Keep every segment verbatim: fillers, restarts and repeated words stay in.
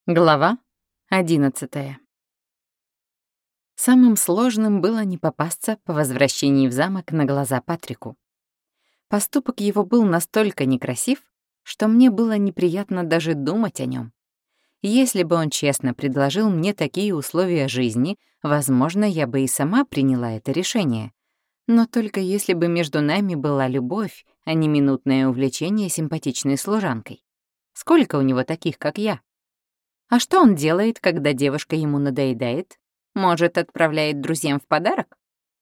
Глава одиннадцатая. Самым сложным было не попасться по возвращении в замок на глаза Патрику. Поступок его был настолько некрасив, что мне было неприятно даже думать о нем. Если бы он честно предложил мне такие условия жизни, возможно, я бы и сама приняла это решение. Но только если бы между нами была любовь, а не минутное увлечение симпатичной служанкой. Сколько у него таких, как я? А что он делает, когда девушка ему надоедает? Может, отправляет друзьям в подарок?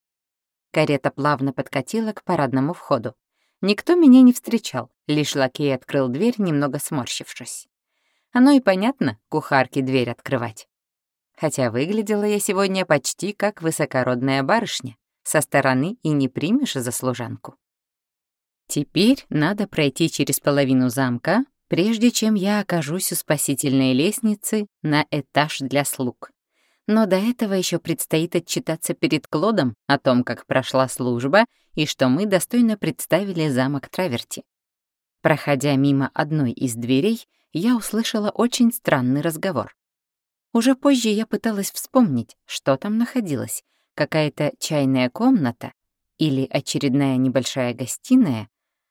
Карета плавно подкатила к парадному входу. Никто меня не встречал, лишь лакей открыл дверь, немного сморщившись. Оно и понятно, кухарке дверь открывать. Хотя выглядела я сегодня почти как высокородная барышня. Со стороны и не примешь за служанку. Теперь надо пройти через половину замка, прежде чем я окажусь у спасительной лестницы на этаж для слуг. Но до этого еще предстоит отчитаться перед Клодом о том, как прошла служба и что мы достойно представили замок Траверти. Проходя мимо одной из дверей, я услышала очень странный разговор. Уже позже я пыталась вспомнить, что там находилось, какая-то чайная комната или очередная небольшая гостиная.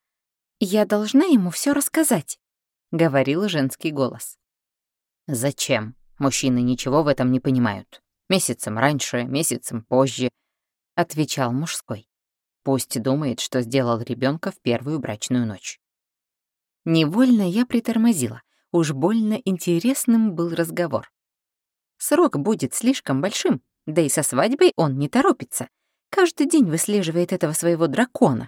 «Я должна ему все рассказать», — говорил женский голос. «Зачем? Мужчины ничего в этом не понимают. Месяцем раньше, месяцем позже», — отвечал мужской. «Пусть думает, что сделал ребенка в первую брачную ночь». Невольно я притормозила. Уж больно интересным был разговор. Срок будет слишком большим, да и со свадьбой он не торопится. Каждый день выслеживает этого своего дракона.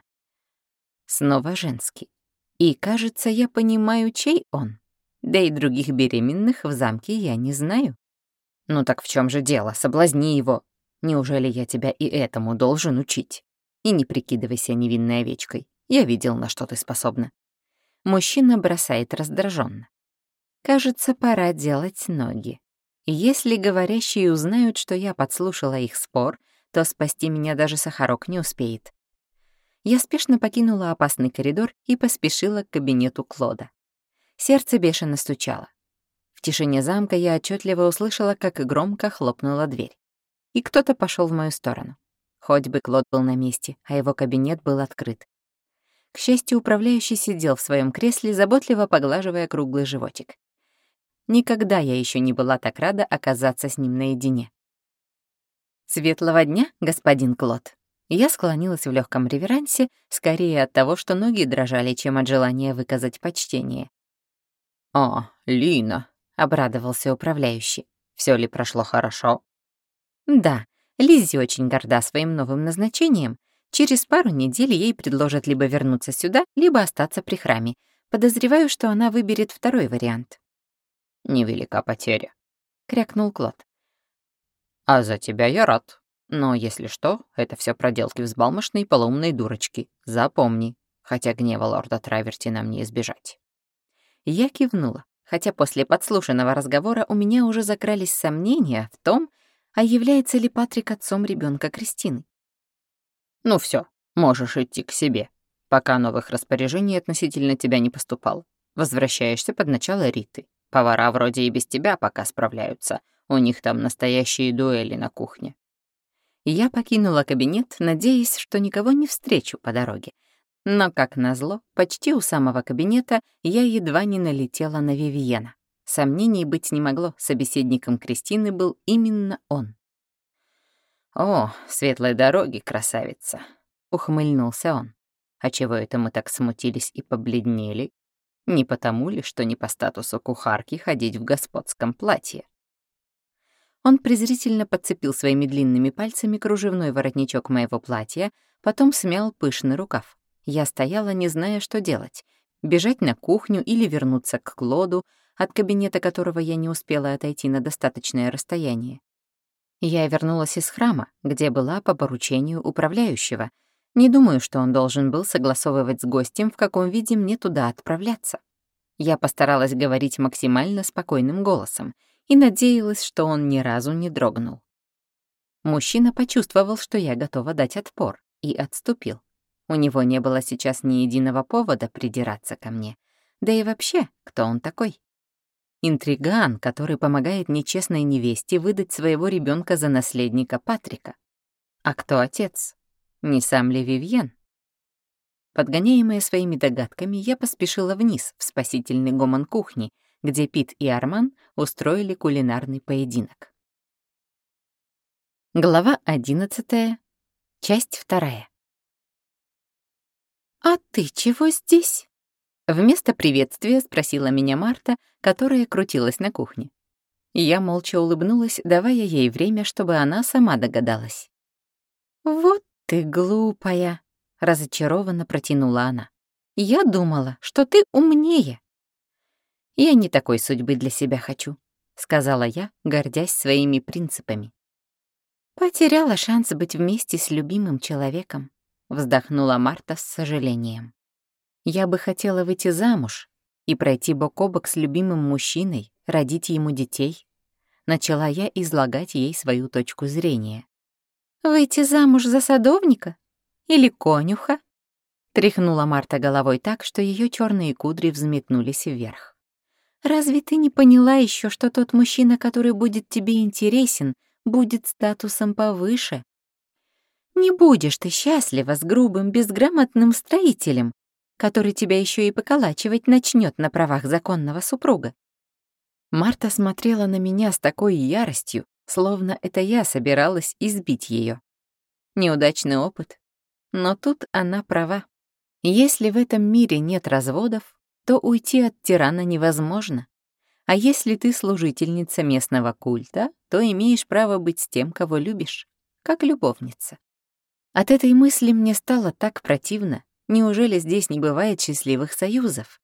Снова женский. И, кажется, я понимаю, чей он. Да и других беременных в замке я не знаю. Ну так в чем же дело? Соблазни его. Неужели я тебя и этому должен учить? И не прикидывайся невинной овечкой. Я видел, на что ты способна. Мужчина бросает раздраженно. Кажется, пора делать ноги. Если говорящие узнают, что я подслушала их спор, то спасти меня даже Сахарок не успеет. Я спешно покинула опасный коридор и поспешила к кабинету Клода. Сердце бешено стучало. В тишине замка я отчетливо услышала, как громко хлопнула дверь. И кто-то пошел в мою сторону. Хоть бы Клод был на месте, а его кабинет был открыт. К счастью, управляющий сидел в своем кресле, заботливо поглаживая круглый животик. Никогда я еще не была так рада оказаться с ним наедине. «Светлого дня, господин Клод». Я склонилась в легком реверансе, скорее от того, что ноги дрожали, чем от желания выказать почтение. «О, Лина», — обрадовался управляющий. «Всё ли прошло хорошо?» «Да, Лиззи очень горда своим новым назначением. Через пару недель ей предложат либо вернуться сюда, либо остаться при храме. Подозреваю, что она выберет второй вариант». «Невелика потеря», — крякнул Клод. «А за тебя я рад. Но, если что, это все проделки взбалмошной полоумной дурочки. Запомни, хотя гнева лорда Траверти нам не избежать». Я кивнула, хотя после подслушанного разговора у меня уже закрались сомнения в том, а является ли Патрик отцом ребенка Кристины. «Ну все, можешь идти к себе, пока новых распоряжений относительно тебя не поступало. Возвращаешься под начало Риты. Повара вроде и без тебя пока справляются. У них там настоящие дуэли на кухне». Я покинула кабинет, надеясь, что никого не встречу по дороге. Но, как назло, почти у самого кабинета я едва не налетела на Вивиена. Сомнений быть не могло, собеседником Кристины был именно он. «О, светлой дороги, красавица!» — ухмыльнулся он. «А чего это мы так смутились и побледнели? Не потому ли, что не по статусу кухарки ходить в господском платье?» Он презрительно подцепил своими длинными пальцами кружевной воротничок моего платья, потом смял пышный рукав. Я стояла, не зная, что делать. Бежать на кухню или вернуться к Клоду, от кабинета которого я не успела отойти на достаточное расстояние. Я вернулась из храма, где была по поручению управляющего. Не думаю, что он должен был согласовывать с гостем, в каком виде мне туда отправляться. Я постаралась говорить максимально спокойным голосом и надеялась, что он ни разу не дрогнул. Мужчина почувствовал, что я готова дать отпор, и отступил. У него не было сейчас ни единого повода придираться ко мне. Да и вообще, кто он такой? Интриган, который помогает нечестной невесте выдать своего ребенка за наследника Патрика. А кто отец? Не сам ли Вивьен? Подгоняемая своими догадками, я поспешила вниз, в спасительный гомон кухни, где Пит и Арман устроили кулинарный поединок. Глава одиннадцатая, часть вторая. «А ты чего здесь?» Вместо приветствия спросила меня Марта, которая крутилась на кухне. Я молча улыбнулась, давая ей время, чтобы она сама догадалась. «Вот ты глупая!» — разочарованно протянула она. «Я думала, что ты умнее». «Я не такой судьбы для себя хочу», — сказала я, гордясь своими принципами. «Потеряла шанс быть вместе с любимым человеком», — вздохнула Марта с сожалением. «Я бы хотела выйти замуж и пройти бок о бок с любимым мужчиной, родить ему детей». Начала я излагать ей свою точку зрения. «Выйти замуж за садовника? Или конюха?» Тряхнула Марта головой так, что ее черные кудри взметнулись вверх. «Разве ты не поняла еще, что тот мужчина, который будет тебе интересен, будет статусом повыше? Не будешь ты счастлива с грубым, безграмотным строителем, который тебя еще и поколачивать начнет на правах законного супруга». Марта смотрела на меня с такой яростью, словно это я собиралась избить ее. Неудачный опыт. Но тут она права. Если в этом мире нет разводов, то уйти от тирана невозможно. А если ты служительница местного культа, то имеешь право быть с тем, кого любишь, как любовница. От этой мысли мне стало так противно. Неужели здесь не бывает счастливых союзов?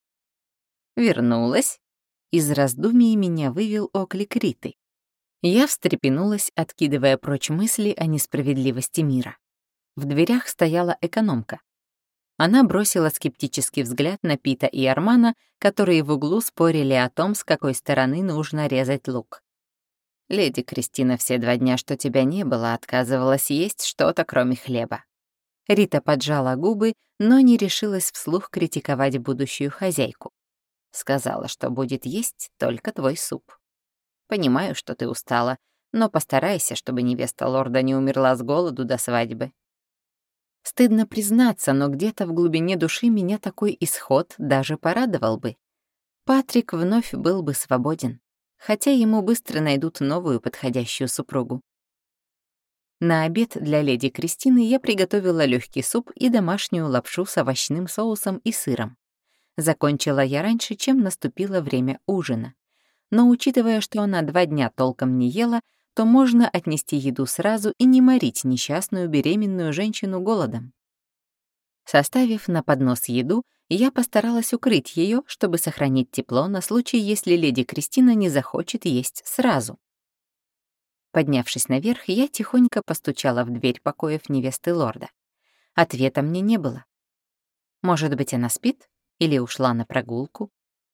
Вернулась. Из раздумий меня вывел оклик Риты. Я встрепенулась, откидывая прочь мысли о несправедливости мира. В дверях стояла экономка. Она бросила скептический взгляд на Пита и Армана, которые в углу спорили о том, с какой стороны нужно резать лук. «Леди Кристина все два дня, что тебя не было, отказывалась есть что-то, кроме хлеба». Рита поджала губы, но не решилась вслух критиковать будущую хозяйку. Сказала, что будет есть только твой суп. Понимаю, что ты устала, но постарайся, чтобы невеста лорда не умерла с голоду до свадьбы. Стыдно признаться, но где-то в глубине души меня такой исход даже порадовал бы. Патрик вновь был бы свободен, хотя ему быстро найдут новую подходящую супругу. На обед для леди Кристины я приготовила легкий суп и домашнюю лапшу с овощным соусом и сыром. Закончила я раньше, чем наступило время ужина. Но учитывая, что она два дня толком не ела, то можно отнести еду сразу и не морить несчастную беременную женщину голодом. Составив на поднос еду, я постаралась укрыть ее, чтобы сохранить тепло на случай, если леди Кристина не захочет есть сразу. Поднявшись наверх, я тихонько постучала в дверь покоев невесты лорда. Ответа мне не было. Может быть, она спит? Или ушла на прогулку?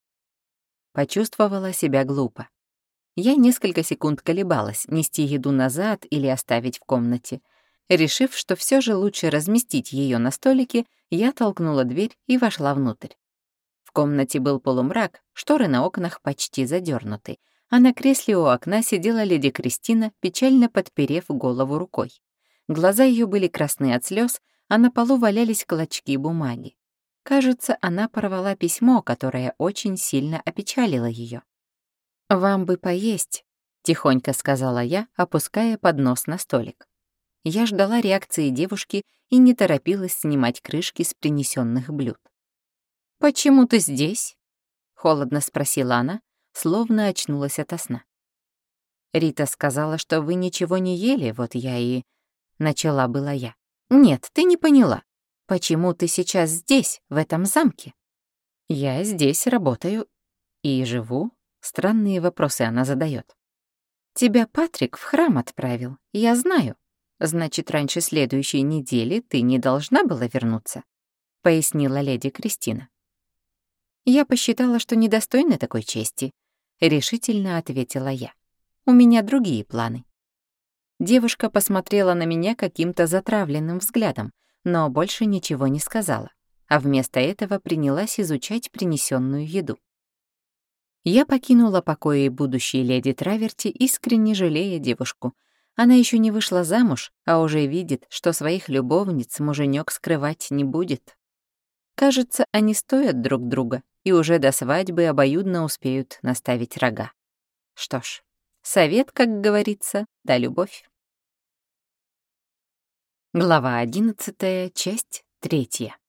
Почувствовала себя глупо. Я несколько секунд колебалась, нести еду назад или оставить в комнате. Решив, что все же лучше разместить ее на столике, я толкнула дверь и вошла внутрь. В комнате был полумрак, шторы на окнах почти задернуты, а на кресле у окна сидела леди Кристина, печально подперев голову рукой. Глаза ее были красны от слез, а на полу валялись клочки бумаги. Кажется, она порвала письмо, которое очень сильно опечалило ее. «Вам бы поесть», — тихонько сказала я, опуская поднос на столик. Я ждала реакции девушки и не торопилась снимать крышки с принесенных блюд. «Почему ты здесь?» — холодно спросила она, словно очнулась ото сна. «Рита сказала, что вы ничего не ели, вот я и...» — начала была я. «Нет, ты не поняла. Почему ты сейчас здесь, в этом замке?» «Я здесь работаю и живу». Странные вопросы она задает. «Тебя Патрик в храм отправил, я знаю. Значит, раньше следующей недели ты не должна была вернуться», — пояснила леди Кристина. «Я посчитала, что недостойна такой чести», — решительно ответила я. «У меня другие планы». Девушка посмотрела на меня каким-то затравленным взглядом, но больше ничего не сказала, а вместо этого принялась изучать принесенную еду. Я покинула покои будущей леди Траверти, искренне жалея девушку. Она еще не вышла замуж, а уже видит, что своих любовниц муженек скрывать не будет. Кажется, они стоят друг друга и уже до свадьбы обоюдно успеют наставить рога. Что ж, совет, как говорится, да любовь. Глава одиннадцатая, часть третья.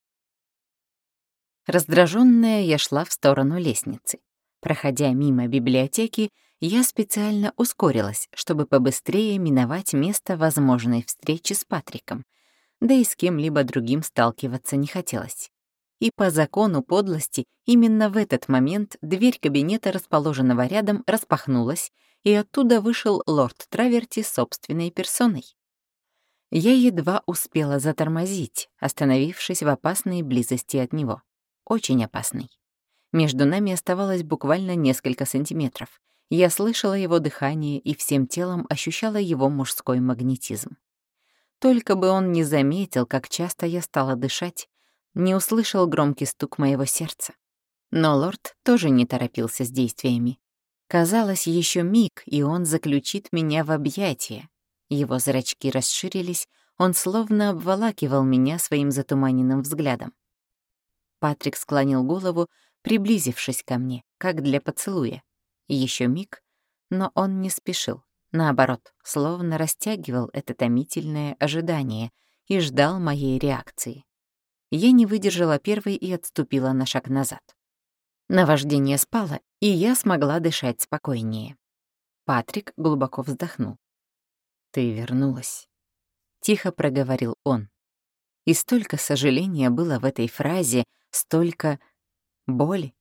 Раздражённая, я шла в сторону лестницы. Проходя мимо библиотеки, я специально ускорилась, чтобы побыстрее миновать место возможной встречи с Патриком, да и с кем-либо другим сталкиваться не хотелось. И по закону подлости именно в этот момент дверь кабинета, расположенного рядом, распахнулась, и оттуда вышел лорд Траверти собственной персоной. Я едва успела затормозить, остановившись в опасной близости от него. Очень опасной. Между нами оставалось буквально несколько сантиметров. Я слышала его дыхание и всем телом ощущала его мужской магнетизм. Только бы он не заметил, как часто я стала дышать, не услышал громкий стук моего сердца. Но лорд тоже не торопился с действиями. Казалось, еще миг, и он заключит меня в объятия. Его зрачки расширились, он словно обволакивал меня своим затуманенным взглядом. Патрик склонил голову, приблизившись ко мне, как для поцелуя. Еще миг, но он не спешил. Наоборот, словно растягивал это томительное ожидание и ждал моей реакции. Я не выдержала первой и отступила на шаг назад. Наваждение спало, и я смогла дышать спокойнее. Патрик глубоко вздохнул. «Ты вернулась», — тихо проговорил он. И столько сожаления было в этой фразе, столько боли.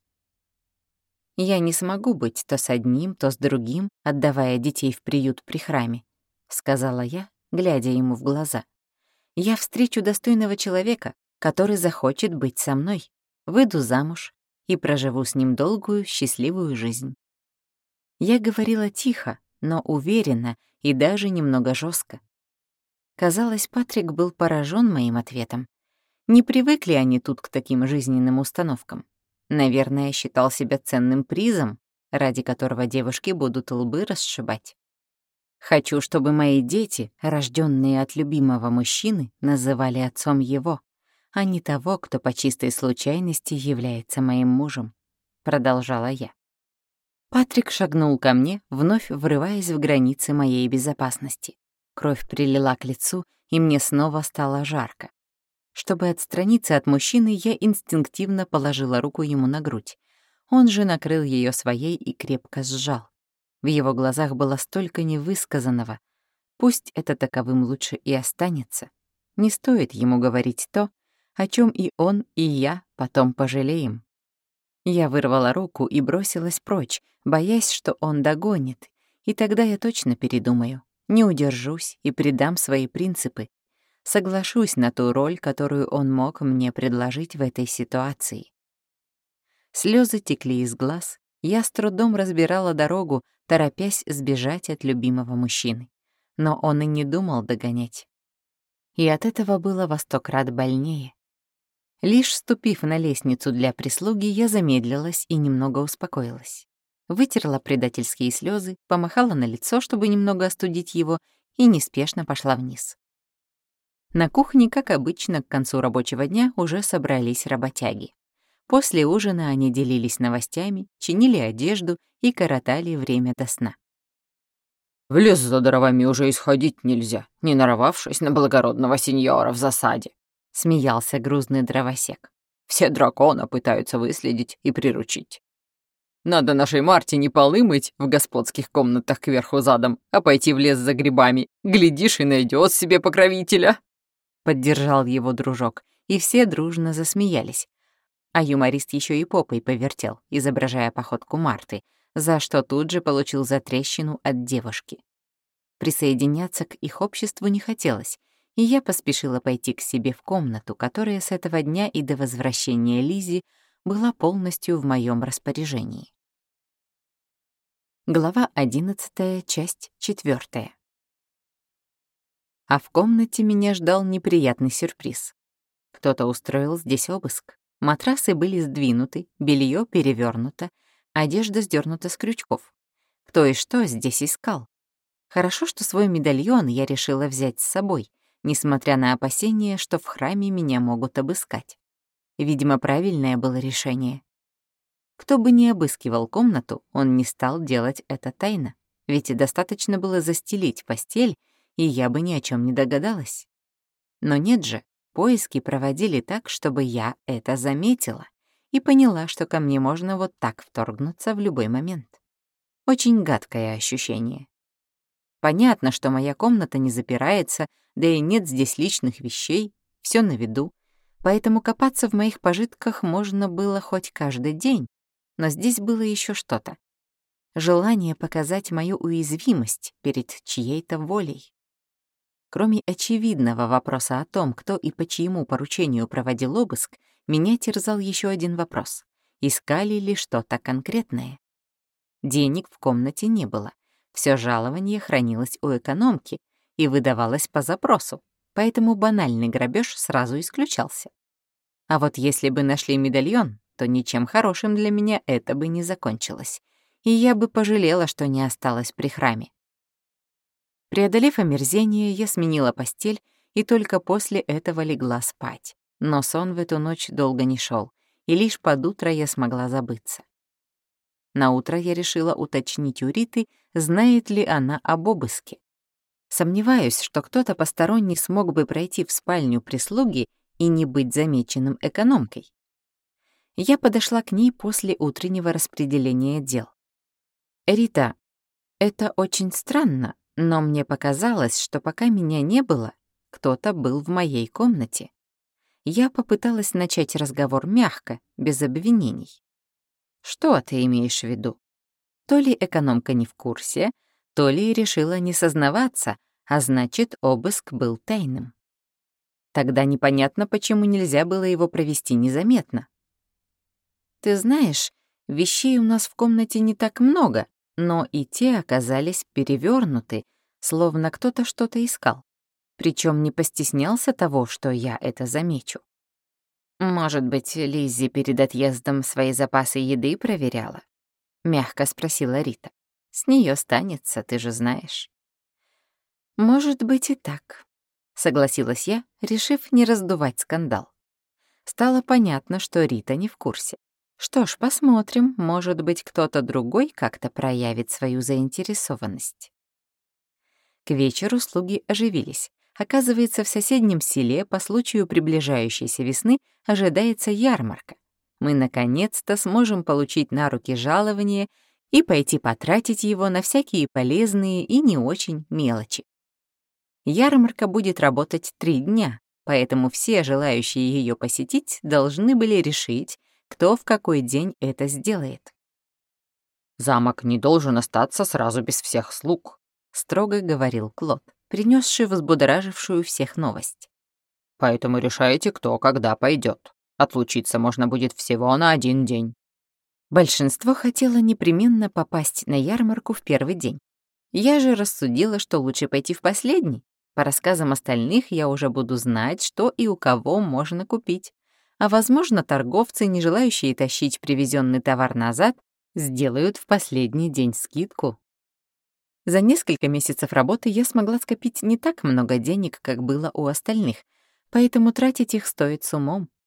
«Я не смогу быть то с одним, то с другим, отдавая детей в приют при храме», — сказала я, глядя ему в глаза. «Я встречу достойного человека, который захочет быть со мной, выйду замуж и проживу с ним долгую, счастливую жизнь». Я говорила тихо, но уверенно и даже немного жестко. Казалось, Патрик был поражен моим ответом. Не привыкли они тут к таким жизненным установкам. Наверное, считал себя ценным призом, ради которого девушки будут лбы расшибать. Хочу, чтобы мои дети, рожденные от любимого мужчины, называли отцом его, а не того, кто по чистой случайности является моим мужем, продолжала я. Патрик шагнул ко мне, вновь врываясь в границы моей безопасности. Кровь прилила к лицу, и мне снова стало жарко. Чтобы отстраниться от мужчины, я инстинктивно положила руку ему на грудь. Он же накрыл ее своей и крепко сжал. В его глазах было столько невысказанного. Пусть это таковым лучше и останется. Не стоит ему говорить то, о чем и он, и я потом пожалеем. Я вырвала руку и бросилась прочь, боясь, что он догонит, и тогда я точно передумаю, не удержусь и предам свои принципы, соглашусь на ту роль, которую он мог мне предложить в этой ситуации. Слезы текли из глаз, я с трудом разбирала дорогу, торопясь сбежать от любимого мужчины. Но он и не думал догонять. И от этого было во сто крат больнее. Лишь ступив на лестницу для прислуги, я замедлилась и немного успокоилась. Вытерла предательские слезы, помахала на лицо, чтобы немного остудить его, и неспешно пошла вниз. На кухне, как обычно, к концу рабочего дня уже собрались работяги. После ужина они делились новостями, чинили одежду и коротали время до сна. «В лес за дровами уже исходить нельзя, не нарвавшись на благородного сеньора в засаде», — смеялся грузный дровосек. «Все дракона пытаются выследить и приручить. Надо нашей Марте не полы мыть в господских комнатах кверху задом, а пойти в лес за грибами. Глядишь, и найдет себе покровителя». Поддержал его дружок, и все дружно засмеялись. А юморист еще и попой повертел, изображая походку Марты, за что тут же получил затрещину от девушки. Присоединяться к их обществу не хотелось, и я поспешила пойти к себе в комнату, которая с этого дня и до возвращения Лизи была полностью в моем распоряжении. Глава одиннадцатая, часть четвёртая. А в комнате меня ждал неприятный сюрприз. Кто-то устроил здесь обыск. Матрасы были сдвинуты, белье перевернуто, Одежда сдернута с крючков. Кто и что здесь искал? Хорошо, что свой медальон я решила взять с собой, несмотря на опасения, что в храме меня могут обыскать. Видимо, правильное было решение. Кто бы ни обыскивал комнату, он не стал делать это тайно, ведь достаточно было застелить постель, и я бы ни о чем не догадалась. Но нет же, поиски проводили так, чтобы я это заметила и поняла, что ко мне можно вот так вторгнуться в любой момент. Очень гадкое ощущение. Понятно, что моя комната не запирается, да и нет здесь личных вещей, все на виду, поэтому копаться в моих пожитках можно было хоть каждый день, но здесь было еще что-то. Желание показать мою уязвимость перед чьей-то волей. Кроме очевидного вопроса о том, кто и по чьему поручению проводил обыск, меня терзал еще один вопрос. Искали ли что-то конкретное? Денег в комнате не было. Все жалование хранилось у экономки и выдавалось по запросу, поэтому банальный грабеж сразу исключался. А вот если бы нашли медальон, то ничем хорошим для меня это бы не закончилось, и я бы пожалела, что не осталась при храме. Преодолев омерзение, я сменила постель и только после этого легла спать. Но сон в эту ночь долго не шел, и лишь под утро я смогла забыться. Наутро я решила уточнить у Риты, знает ли она об обыске. Сомневаюсь, что кто-то посторонний смог бы пройти в спальню прислуги и не быть замеченным экономкой. Я подошла к ней после утреннего распределения дел. «Рита, это очень странно, но мне показалось, что пока меня не было, кто-то был в моей комнате». Я попыталась начать разговор мягко, без обвинений. «Что ты имеешь в виду?» То ли экономка не в курсе, то ли решила не сознаваться, а значит, обыск был тайным. Тогда непонятно, почему нельзя было его провести незаметно. «Ты знаешь, вещей у нас в комнате не так много, но и те оказались перевернуты, словно кто-то что-то искал. Причем не постеснялся того, что я это замечу. Может быть, Лиззи перед отъездом свои запасы еды проверяла?» — мягко спросила Рита. «С нее станется, ты же знаешь». «Может быть и так», — согласилась я, решив не раздувать скандал. Стало понятно, что Рита не в курсе. Что ж, посмотрим, может быть, кто-то другой как-то проявит свою заинтересованность. К вечеру слуги оживились. Оказывается, в соседнем селе по случаю приближающейся весны ожидается ярмарка. Мы наконец-то сможем получить на руки жалование и пойти потратить его на всякие полезные и не очень мелочи. Ярмарка будет работать три дня, поэтому все желающие ее посетить должны были решить, кто в какой день это сделает. «Замок не должен остаться сразу без всех слуг», — строго говорил Клод, принесший взбудоражившую всех новость. «Поэтому решайте, кто когда пойдет. Отлучиться можно будет всего на один день». Большинство хотело непременно попасть на ярмарку в первый день. Я же рассудила, что лучше пойти в последний. По рассказам остальных я уже буду знать, что и у кого можно купить. А, возможно, торговцы, не желающие тащить привезенный товар назад, сделают в последний день скидку. За несколько месяцев работы я смогла скопить не так много денег, как было у остальных, поэтому тратить их стоит с умом.